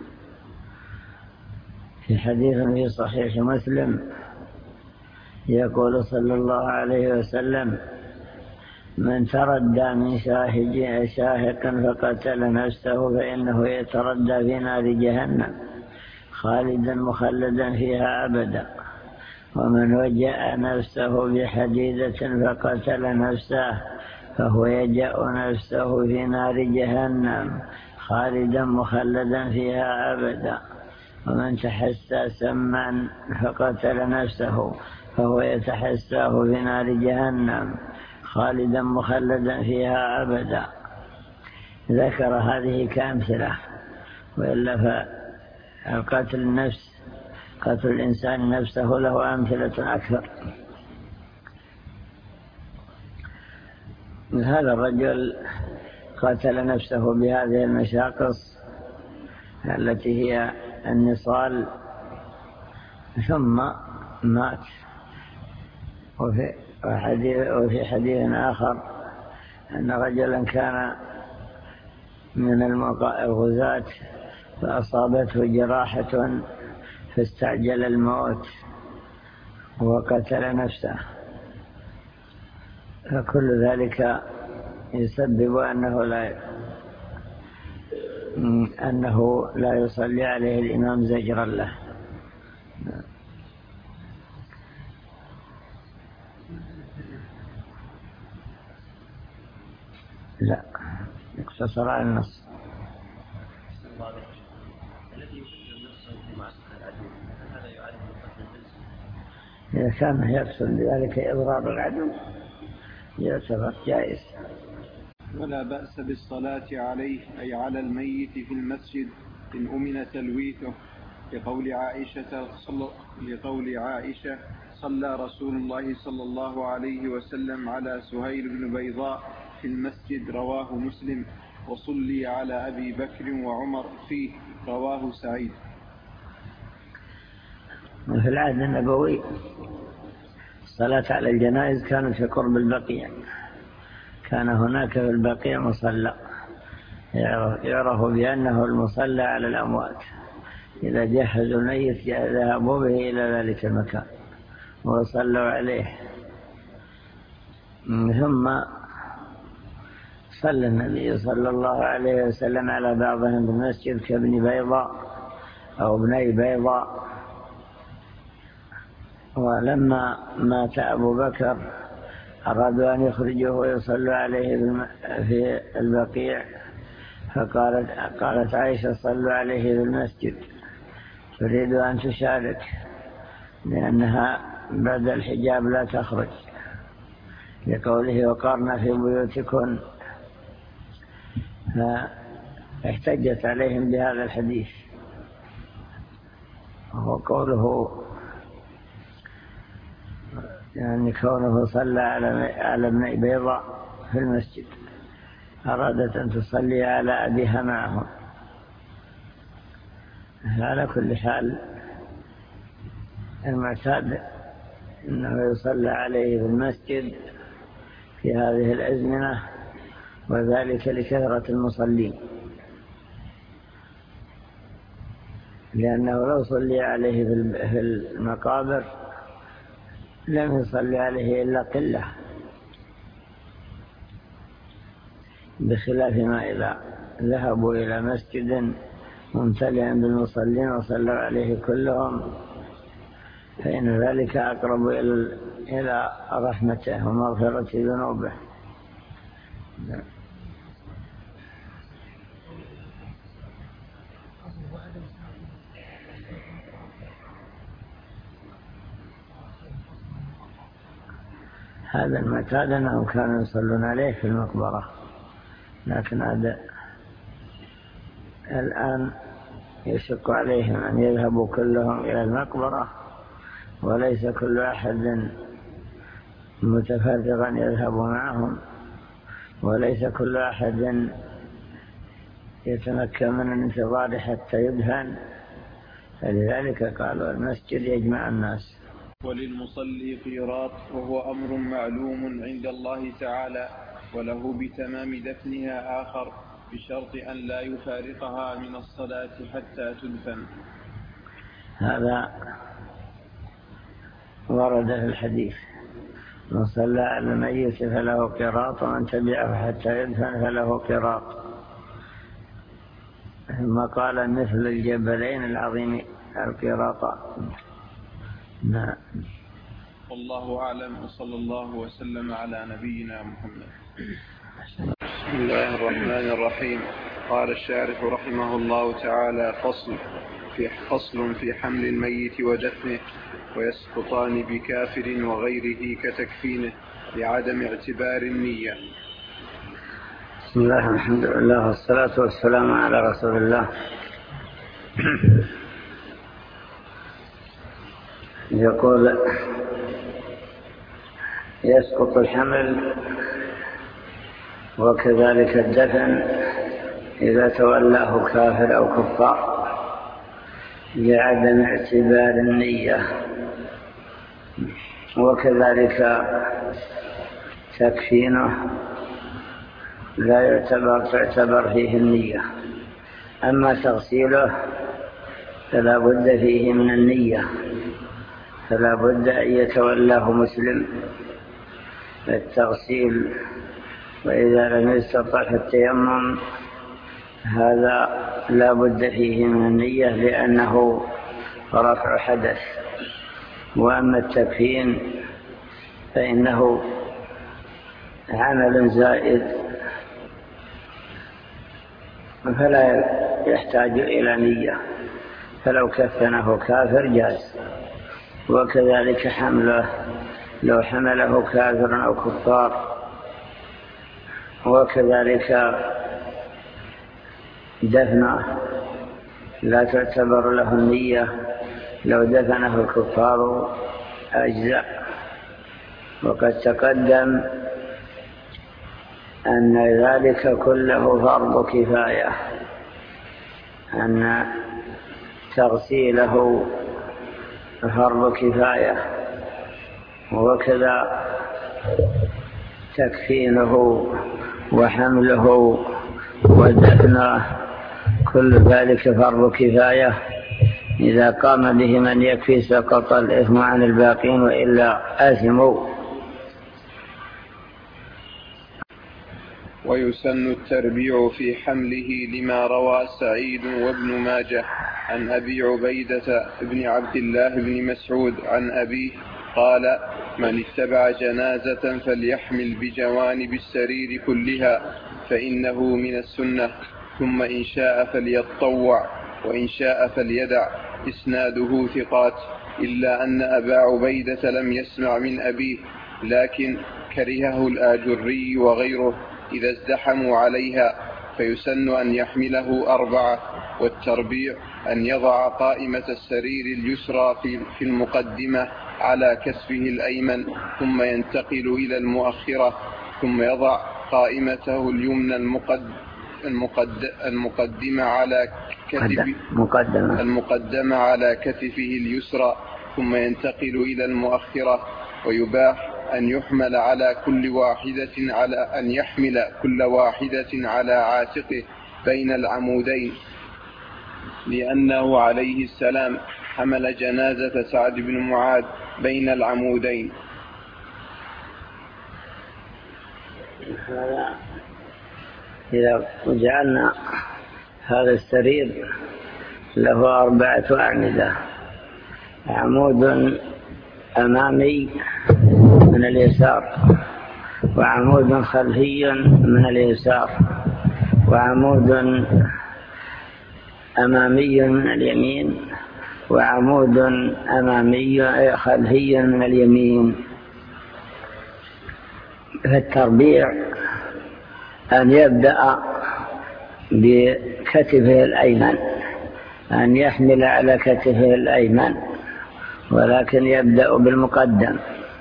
في حديث في صحيح مسلم يقول صلى الله عليه وسلم: من تردى من شاهق فقتل نفسه فإنه يتردى في نار جهنم خالدا مخلدا فيها أبدا، ومن وجأ نفسه بحديدة فقتل نفسه فهو يجأ نفسه في نار جهنم خالدا مخلدا فيها أبدا، ومن تحسى سما فقتل نفسه فهو يتحساه في نار جهنم خالدا مخلدا فيها أبدا. ذكر هذه كأمثلة، وإلا فالقتل النفس، قتل الإنسان نفسه له أمثلة أكثر. هذا الرجل قتل نفسه بهذه المشاقص التي هي النصال ثم مات. وفي حديث آخر أن رجلا كان من الغزاة فأصابته جراحة فاستعجل الموت وقتل نفسه، فكل ذلك يسبب أنه لا يصلي عليه الإمام زجرا له. لا، اقتصر على النص. إذا كان يقصد بذلك إضرار العدو يعتبر جائز. ولا بأس بالصلاة عليه أي على الميت في المسجد إن أمن تلويثه، لقول عائشة صلى رسول الله صلى الله عليه وسلم على سهيل بن بيضاء في المسجد، رواه مسلم، وصلي على أبي بكر وعمر فيه، رواه سعيد. في العهد النبوي الصلاة على الجنائز كانت في قرب البقيع، كان هناك في البقيع مصلى يعرف بأنه المصلى على الأموات، إذا جهزوا الميت ذهبوا به إلى ذلك المكان وصلوا عليه. ثم صلى النبي صلى الله عليه وسلم على بعضهم بالمسجد كابن بيضاء أو ابني بيضاء. ولما مات أبو بكر أرادوا أن يخرجوه ويصلوا عليه في البقيع، فقالت عائشة صلوا عليه في المسجد، تريد أن تشارك لأنها بعد الحجاب لا تخرج، لقوله وقرنا في بيوتكن، فاحتجت عليهم بهذا الحديث. وهو قوله يعني كونه صلى على ابن بيضاء في المسجد، أرادت أن تصلي على أبيها معهم. على كل حال المعتاد أنه يصلى عليه في المسجد في هذه الأزمنة، وذلك لكثرة المصلين، لأنه لو صلي عليه في المقابر لم يصلي عليه إلا قلة، بخلاف ما إذا ذهبوا إلى مسجد ممتلئا بالمصلين وصلوا عليه كلهم، فإن ذلك أقرب إلى رحمته ومغفرة ذنوبه. هذا المعتاد أنهم كانوا يصلون عليه في المقبرة، لكن هذا الآن يشق عليهم أن يذهبوا كلهم إلى المقبرة، وليس كل أحد متفرغا يذهب معهم، وليس كل أحد يتمكن من الانتظار حتى يدفن، فلذلك قالوا المسجد يجمع الناس. وللمصلي قيراط، وهو أمر معلوم عند الله تعالى، وله بتمام دفنها آخر، بشرط أن لا يفارقها من الصلاة حتى تدفن. هذا ورد في الحديث: من صلى على الميت فله قيراط، ومن تبعه حتى يدفن فله قيراط. ثم قال مثل الجبلين العظيم القيراطان. نعم. والله أعلم، وصلى الله وسلم على نبينا محمد. بسم الله الرحمن الرحيم. قال الشارح رحمه الله تعالى: فصل في حمل الميت ودفنه، ويسقطان بكافر وغيره كتكفينه لعدم اعتبار النية. بسم الله الحمد لله والصلاة والسلام على رسول الله. يقول: يسقط الحمل وكذلك الدفن إذا تولاه كافر أو كفار لعدم اعتبار النية، وكذلك تكفينه لا تعتبر فيه النية. أما تغسيله فلا بد فيه من النية، فلا بد أن يتولاه مسلم التغسيل. وإذا لم يستطع التيمم هذا لا بد فيه من النية، لأنه رفع حدث. وأما التكفين فإنه عمل زائد فلا يحتاج إلى نية، فلو كفنه كافر جاز. وكذلك حمله، لو حمله كافر أو كفار. وكذلك دفنه لا تعتبر له النية، لو دفنه الكفار أجزاء. وقد تقدم أن ذلك كله فرض كفاية، أن تغسيله فرض كفاية، وكذا تكفينه وحمله ودفنه كل ذلك فرض كفاية. إذا قام به من يكفي سقط الإثم عن الباقين، وإلا آثموا. ويسن التربيع في حمله لما روى سعيد وابن ماجه عن أبي عبيدة بن عبد الله بن مسعود عن أبيه قال: من اتبع جنازة فليحمل بجوانب السرير كلها، فإنه من السنة، ثم إن شاء فليتطوع، وإن شاء فليدع، إسناده ثقات، إلا أن أبا عبيدة لم يسمع من أبيه، لكن كرهه الآجري وغيره إذا ازدحموا عليها، فيسن أن يحمله 4، والتربيع أن يضع قائمة السرير اليسرى في المقدمة على كتفه الأيمن، ثم ينتقل إلى المؤخرة، ثم يضع قائمته اليمنى المقدمة على كتفه اليسرى، ثم ينتقل إلى المؤخرة. ويباح أن يحمل كل واحدة على عاتقه بين العمودين، لأنه عليه السلام حمل جنازة سعد بن معاذ بين العمودين. إذا جعلنا هذا السرير له 4 أعمدة، عمود أمامي من اليسار، وعمود خلفي من اليسار، وعمود أمامي من اليمين، وعمود أمامي خلفي من اليمين. فالتربيع أن يبدأ بكتفه الأيمن، أن يحمل على كتفه الأيمن، ولكن يبدأ بالمقدم.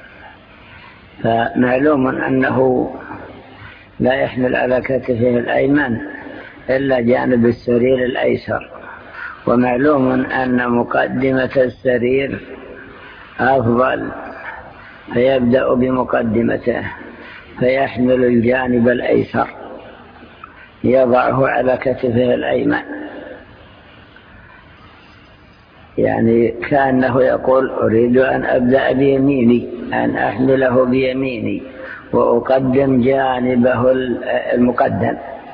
فمعلوم أنه لا يحمل على كتفه الأيمن إلا جانب السرير الأيسر، ومعلوم أن مقدمة السرير أفضل، فيبدأ بمقدمته، فيحمل الجانب الأيسر يضعه على كتفه الأيمن، يعني كأنه يقول أريد أن أبدأ بيميني، أن أحمله بيميني وأقدم جانبه المقدم،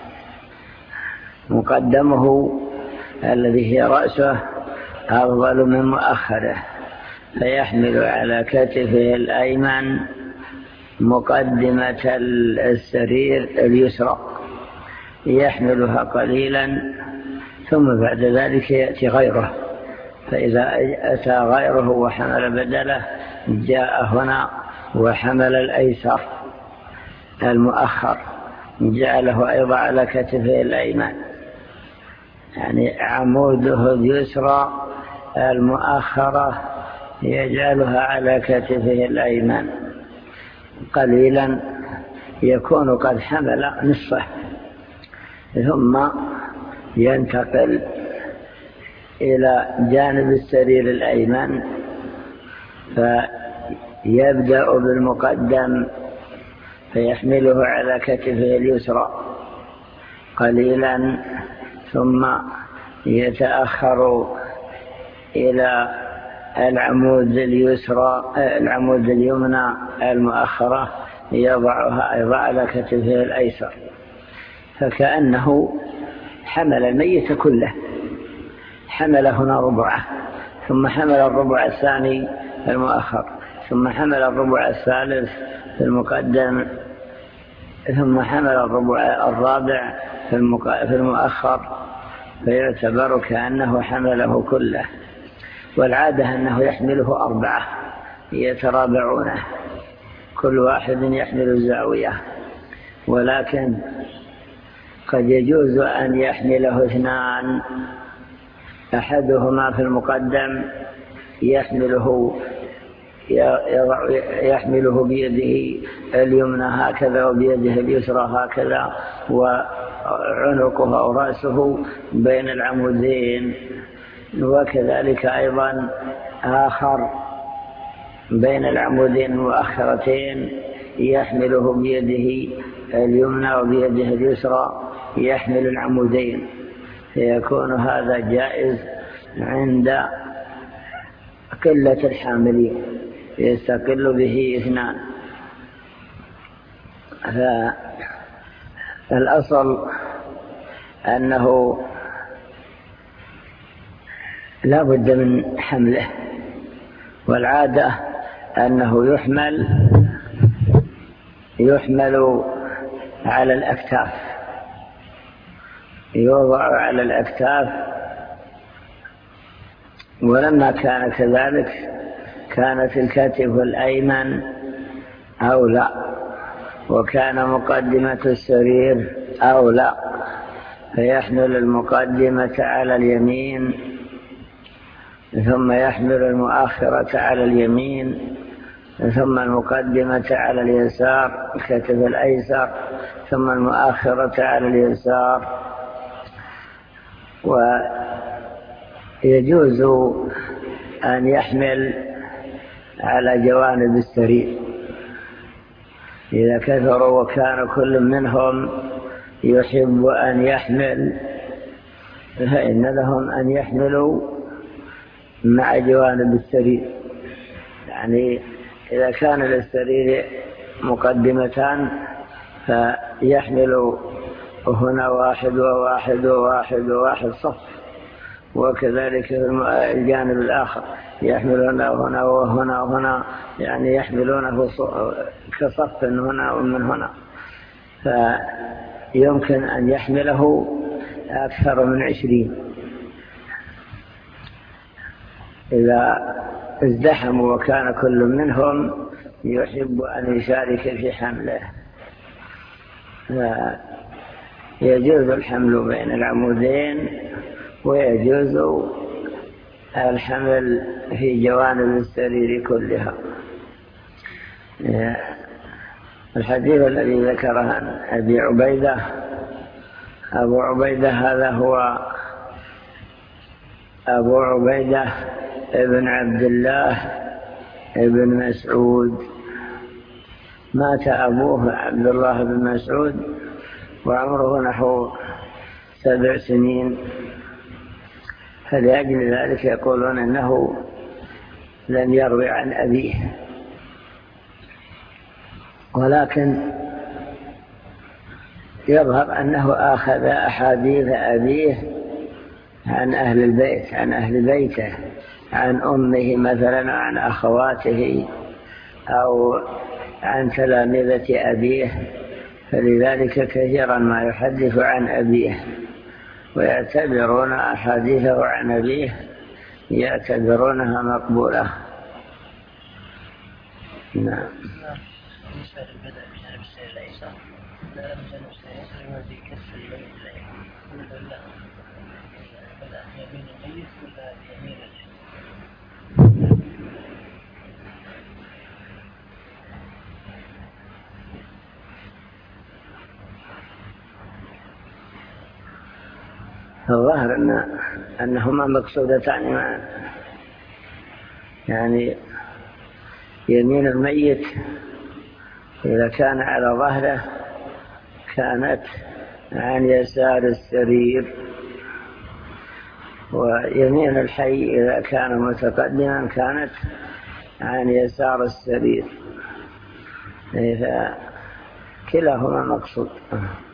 مقدمه الذي هي رأسه أفضل من مؤخره، فيحمل على كتفه الأيمن مقدمة السرير اليسرى، يحملها قليلا، ثم بعد ذلك يأتي غيره. فإذا أتى غيره وحمل بدله جاء هنا وحمل الأيسر المؤخر، جعله أيضا على كتفه الأيمن، يعني عموده اليسرى المؤخرة يجعلها على كتفه الأيمن قليلا، يكون قد حمل نصفه، ثم ينتقل إلى جانب السرير الأيمن، فيبدأ بالمقدم فيحمله على كتفه اليسرى قليلا، ثم يتأخر إلى العمود اليمنى المؤخرة، يضعها أيضا على كتفه الأيسر، فكأنه حمل الميت كله، حمل هنا ربعه، ثم حمل الربع الثاني في المؤخر، ثم حمل الربع الثالث في المقدم، ثم حمل الربع الرابع في المؤخر، فيعتبر كأنه حمله كله. والعادة أنه يحمله 4 يترابعونه، كل واحد يحمل زاوية، ولكن قد يجوز أن يحمله 2، أحدهما في المقدم يحمله بيده اليمنى هكذا وبيده اليسرى هكذا، وعنقه أو رأسه بين العمودين، وكذلك أيضا آخر بين العمودين المؤخرتين يحمله بيده اليمنى وبيده اليسرى، يحمل العمودين، فيكون هذا جائز عند قلة الحاملين، يستقل به 2. فالأصل أنه لا بد من حمله، والعادة أنه يحمل على الأكتاف، يوضع على الأكتاف ولما كان كذلك كانت الكتف الأيمن أولى، وكان مقدمة السرير أولى، فيحمل المقدمة على اليمين ثم يحمل المؤخرة على اليمين ثم المقدمة على اليسار الكتف الأيسر ثم المؤخرة على اليسار. ويجوز أن يحمل على جوانب السرير إذا كثروا وكان كل منهم يحب أن يحمل، فإن لهم أن يحملوا مع جوانب السرير. يعني إذا كان للسرير مقدمتان فيحمل هنا واحد وواحد وواحد وواحد صف، وكذلك الجانب الآخر يحمل هنا وهنا وهنا وهنا، يعني يحملونه كصف هنا ومن هنا، فيمكن أن يحمله أكثر من 20 إذا ازدحموا وكان كل منهم يحب أن يشارك في حمله. يجوز الحمل بين العمودين ويجوز الحمل في جوانب السرير كلها. الحديث الذي ذكره عن أبي عبيدة، أبو عبيدة هذا هو أبو عبيدة ابن عبد الله ابن مسعود. مات أبوه عبد الله بن مسعود وعمره نحو 7 سنين، فلأجل ذلك يقولون أنه لم يروي عن أبيه، ولكن يظهر أنه أخذ أحاديث أبيه عن أهل البيت، عن أهل بيته، عن أمه مثلا، عن أخواته، أو عن تلامذة أبيه، فلذلك كثيرا ما يحدث عن أبيه ويعتبرون أحاديثه عن أبيه يعتبرونها مقبولة. نعم. الظاهر أنهما مقصودتان، يعني يمين الميت إذا كان على ظهره كانت عن يسار السرير، ويمين الحي إذا كان متقدما كانت عن يسار السرير، كلاهما مقصود.